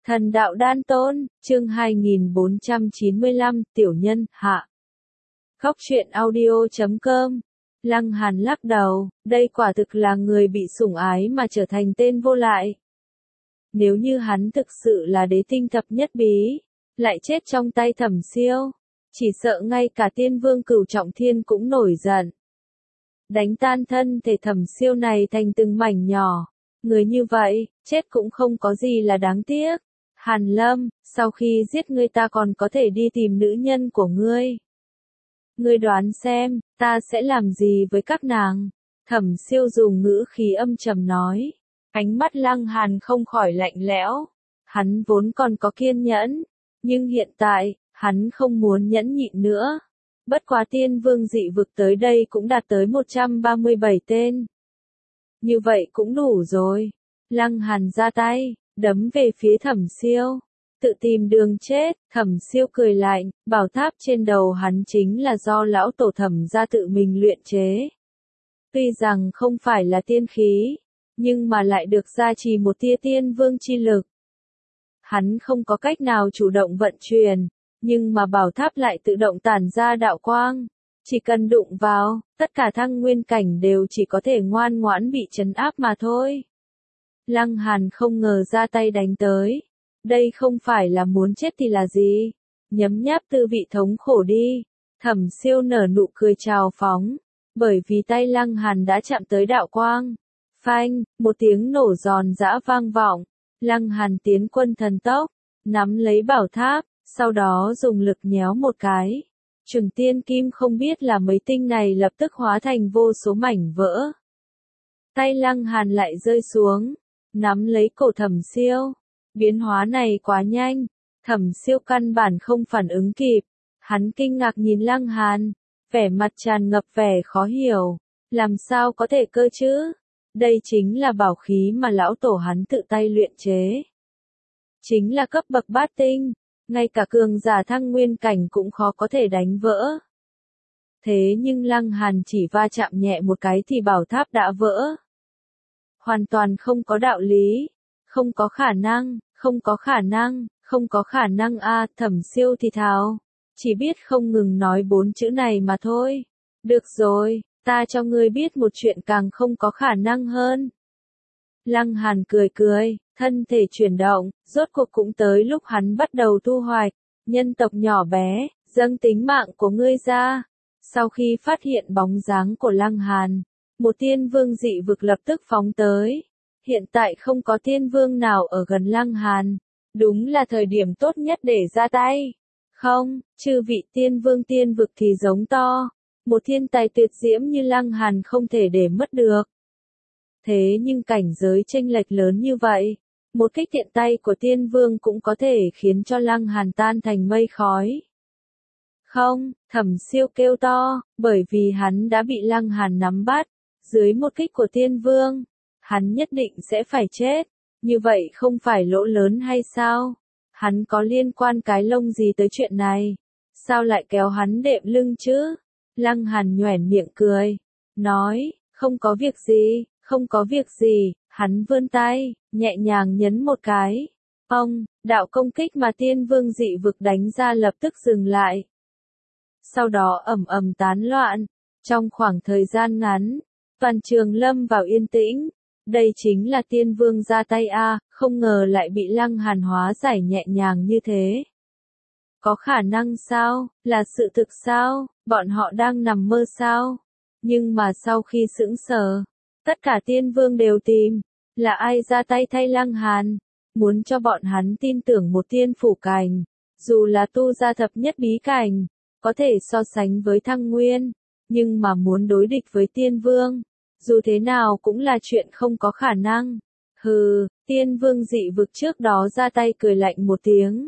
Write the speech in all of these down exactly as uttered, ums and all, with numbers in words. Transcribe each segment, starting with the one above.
Thần đạo đan tôn, chương hai nghìn bốn trăm chín mươi lăm, tiểu nhân, hạ. Khóc chuyện audio chấm com. Lăng Hàn lắc đầu, đây quả thực là người bị sủng ái mà trở thành tên vô lại. Nếu như hắn thực sự là đế tinh thập nhất bí, lại chết trong tay Thẩm Siêu, chỉ sợ ngay cả tiên vương Cửu Trọng Thiên cũng nổi giận. Đánh tan thân thể Thẩm Siêu này thành từng mảnh nhỏ, người như vậy, chết cũng không có gì là đáng tiếc. Hàn Lâm, sau khi giết ngươi ta còn có thể đi tìm nữ nhân của ngươi. Ngươi đoán xem, ta sẽ làm gì với các nàng? Thẩm Siêu dùng ngữ khí âm trầm nói. Ánh mắt Lăng Hàn không khỏi lạnh lẽo. Hắn vốn còn có kiên nhẫn, nhưng hiện tại, hắn không muốn nhẫn nhịn nữa. Bất quá tiên vương dị vực tới đây cũng đạt tới một trăm ba mươi bảy tên. Như vậy cũng đủ rồi. Lăng Hàn ra tay, đấm về phía Thẩm Siêu. Tự tìm đường chết, Thẩm Siêu cười lạnh, bảo tháp trên đầu hắn chính là do lão tổ Thẩm gia tự mình luyện chế. Tuy rằng không phải là tiên khí, nhưng mà lại được gia trì một tia tiên vương chi lực. Hắn không có cách nào chủ động vận chuyển, nhưng mà bảo tháp lại tự động tản ra đạo quang. Chỉ cần đụng vào, tất cả thăng nguyên cảnh đều chỉ có thể ngoan ngoãn bị trấn áp mà thôi. Lăng Hàn không ngờ ra tay đánh tới. Đây không phải là muốn chết thì là gì? Nhấm nháp tư vị thống khổ đi. Thẩm Siêu nở nụ cười trào phóng. Bởi vì tay Lăng Hàn đã chạm tới đạo quang. Phanh, một tiếng nổ giòn giã vang vọng. Lăng Hàn tiến quân thần tốc, nắm lấy bảo tháp, sau đó dùng lực nhéo một cái. Trừng tiên kim không biết là mấy tinh này lập tức hóa thành vô số mảnh vỡ. Tay Lăng Hàn lại rơi xuống, nắm lấy cổ Thẩm Siêu. Biến hóa này quá nhanh, Thẩm Siêu căn bản không phản ứng kịp. Hắn kinh ngạc nhìn Lăng Hàn, vẻ mặt tràn ngập vẻ khó hiểu. Làm sao có thể cơ chứ? Đây chính là bảo khí mà lão tổ hắn tự tay luyện chế. Chính là cấp bậc bát tinh, ngay cả cường giả thăng nguyên cảnh cũng khó có thể đánh vỡ. Thế nhưng Lăng Hàn chỉ va chạm nhẹ một cái thì bảo tháp đã vỡ. Hoàn toàn không có đạo lý, không có khả năng, không có khả năng, không có khả năng a à, Thẩm Siêu thì thào, chỉ biết không ngừng nói bốn chữ này mà thôi. Được rồi, ta cho ngươi biết một chuyện càng không có khả năng hơn. Lăng Hàn cười cười, thân thể chuyển động, rốt cuộc cũng tới lúc hắn bắt đầu thu hoạch. Nhân tộc nhỏ bé, dâng tính mạng của ngươi ra. Sau khi phát hiện bóng dáng của Lăng Hàn, một tiên vương dị vực lập tức phóng tới. Hiện tại không có tiên vương nào ở gần Lăng Hàn. Đúng là thời điểm tốt nhất để ra tay. Không, chư vị tiên vương tiên vực thì giống to. Một thiên tài tuyệt diễm như Lăng Hàn không thể để mất được. Thế nhưng cảnh giới chênh lệch lớn như vậy, một kích tiện tay của tiên vương cũng có thể khiến cho Lăng Hàn tan thành mây khói. Không, Thẩm Siêu kêu to, bởi vì hắn đã bị Lăng Hàn nắm bắt. Dưới một kích của tiên vương, hắn nhất định sẽ phải chết. Như vậy không phải lỗ lớn hay sao? Hắn có liên quan cái lông gì tới chuyện này? Sao lại kéo hắn đệm lưng chứ? Lăng Hàn nhoẻn miệng cười, nói, không có việc gì, không có việc gì. Hắn vươn tay, nhẹ nhàng nhấn một cái. Ông, đạo công kích mà tiên vương dị vực đánh ra lập tức dừng lại. Sau đó ầm ầm tán loạn. Trong khoảng thời gian ngắn, toàn trường lâm vào yên tĩnh. Đây chính là tiên vương ra tay a, không ngờ lại bị Lăng Hàn hóa giải nhẹ nhàng như thế. Có khả năng sao, là sự thực sao, bọn họ đang nằm mơ sao? Nhưng mà sau khi sững sờ, tất cả tiên vương đều tìm, là ai ra tay thay Lăng Hàn, muốn cho bọn hắn tin tưởng một tiên phủ cảnh, dù là tu gia thập nhất bí cảnh, có thể so sánh với thăng nguyên, nhưng mà muốn đối địch với tiên vương, dù thế nào cũng là chuyện không có khả năng. Hừ, tiên vương dị vực trước đó ra tay cười lạnh một tiếng.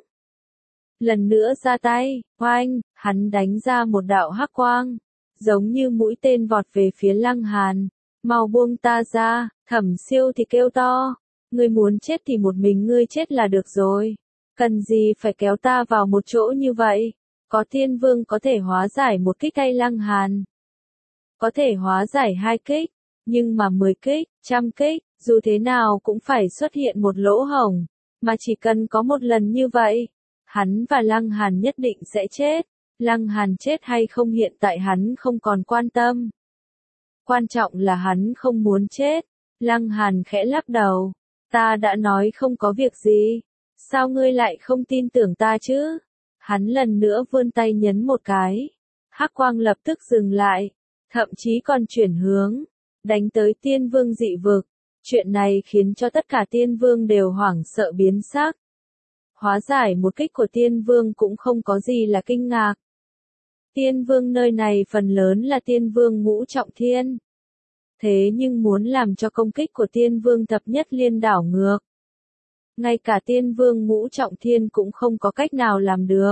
Lần nữa ra tay, oanh, hắn đánh ra một đạo hắc quang, giống như mũi tên vọt về phía Lăng Hàn. Mau buông ta ra, Thẩm Siêu thì kêu to, ngươi muốn chết thì một mình ngươi chết là được rồi. Cần gì phải kéo ta vào một chỗ như vậy? Có tiên vương có thể hóa giải một kích hay Lăng Hàn? Có thể hóa giải hai kích, nhưng mà mười kích, trăm kích, dù thế nào cũng phải xuất hiện một lỗ hổng. mà chỉ cần có một lần như vậy, hắn và Lăng Hàn nhất định sẽ chết. Lăng Hàn chết hay không hiện tại hắn không còn quan tâm. Quan trọng là hắn không muốn chết. Lăng Hàn khẽ lắc đầu. Ta đã nói không có việc gì. Sao ngươi lại không tin tưởng ta chứ? Hắn lần nữa vươn tay nhấn một cái. Hắc quang lập tức dừng lại. Thậm chí còn chuyển hướng. Đánh tới tiên vương dị vực. Chuyện này khiến cho tất cả tiên vương đều hoảng sợ biến sắc. Hóa giải một kích của tiên vương cũng không có gì là kinh ngạc. Tiên vương nơi này phần lớn là tiên vương ngũ trọng thiên. Thế nhưng muốn làm cho công kích của tiên vương thập nhất liên đảo ngược. Ngay cả tiên vương ngũ trọng thiên cũng không có cách nào làm được.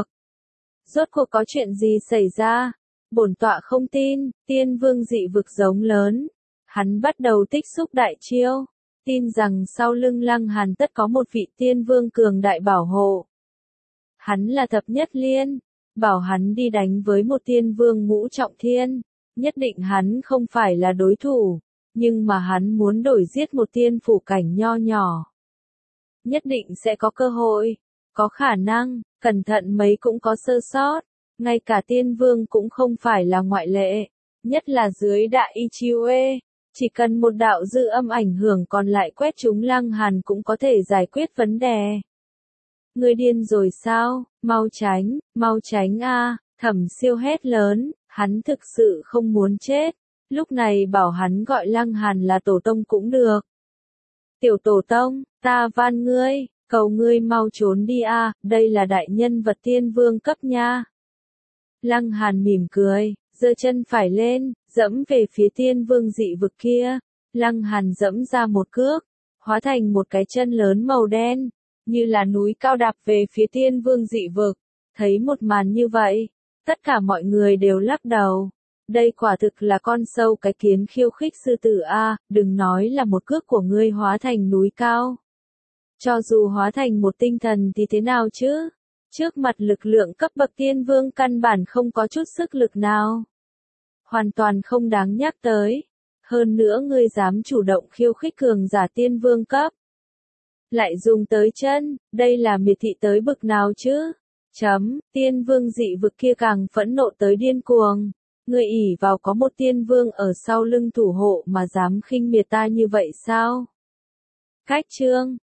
Rốt cuộc có chuyện gì xảy ra? Bổn tọa không tin, tiên vương dị vực giống lớn. Hắn bắt đầu tích xúc đại chiêu. Tin rằng sau lưng Lăng Hàn tất có một vị tiên vương cường đại bảo hộ. Hắn là thập nhất liên. Bảo hắn đi đánh với một tiên vương ngũ trọng thiên. Nhất định hắn không phải là đối thủ. Nhưng mà hắn muốn đổi giết một tiên phủ cảnh nho nhỏ. Nhất định sẽ có cơ hội. Có khả năng, cẩn thận mấy cũng có sơ sót. Ngay cả tiên vương cũng không phải là ngoại lệ. Nhất là dưới đại Ichiue. Chỉ cần một đạo dư âm ảnh hưởng còn lại quét chúng Lăng Hàn cũng có thể giải quyết vấn đề. Ngươi điên rồi sao? Mau tránh, mau tránh a! Thẩm Siêu hét lớn, hắn thực sự không muốn chết. Lúc này bảo hắn gọi Lăng Hàn là tổ tông cũng được. Tiểu tổ tông, ta van ngươi, cầu ngươi mau trốn đi a, đây là đại nhân vật tiên vương cấp nha. Lăng Hàn mỉm cười, giơ chân phải lên, dẫm về phía tiên vương dị vực kia. Lăng Hàn dẫm ra một cước, hóa thành một cái chân lớn màu đen, như là núi cao đạp về phía tiên vương dị vực. Thấy một màn như vậy, tất cả mọi người đều lắc đầu. Đây quả thực là con sâu cái kiến khiêu khích sư tử a, đừng nói là một cước của ngươi hóa thành núi cao. Cho dù hóa thành một tinh thần thì thế nào chứ? Trước mặt lực lượng cấp bậc tiên vương căn bản không có chút sức lực nào. Hoàn toàn không đáng nhắc tới. Hơn nữa ngươi dám chủ động khiêu khích cường giả tiên vương cấp. Lại dùng tới chân, đây là miệt thị tới bực nào chứ? Chấm, tiên vương dị vực kia càng phẫn nộ tới điên cuồng. Ngươi ỷ vào có một tiên vương ở sau lưng thủ hộ mà dám khinh miệt ta như vậy sao? Cách chương